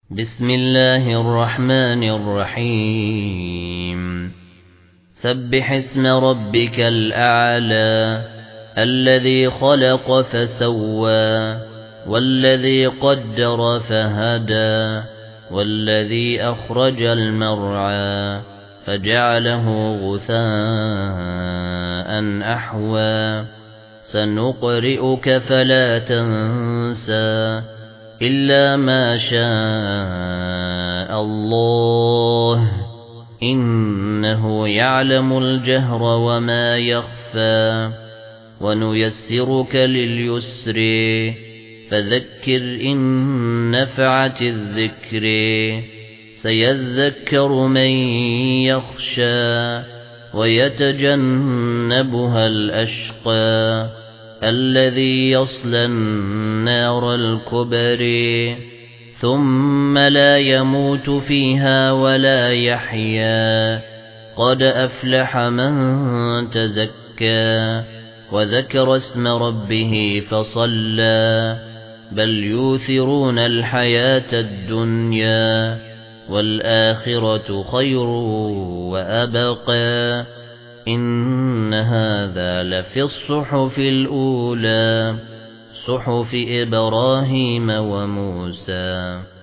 بسم الله الرحمن الرحيم سبح اسم ربك الأعلى الذي خلق فسوى والذي قدر فهدى والذي أخرج المرعى فجعله غثاء أحوى سنقرئك فلا تنسى إلا ما شاء الله إنه يعلم الجهر وما يخفى ونيسرك لليسر فذكر إن نفعت الذكر سيذكر من يخشى ويتجنبها الأشقى الذي يصلى النار الكبرى ثم لا يموت فيها ولا يحيا قد أفلح من تزكى وذكر اسم ربه فصلى بل يؤثرون الحياة الدنيا والآخرة خير وأبقى إن هذا لفي الصحف الأولى صحف إبراهيم وموسى.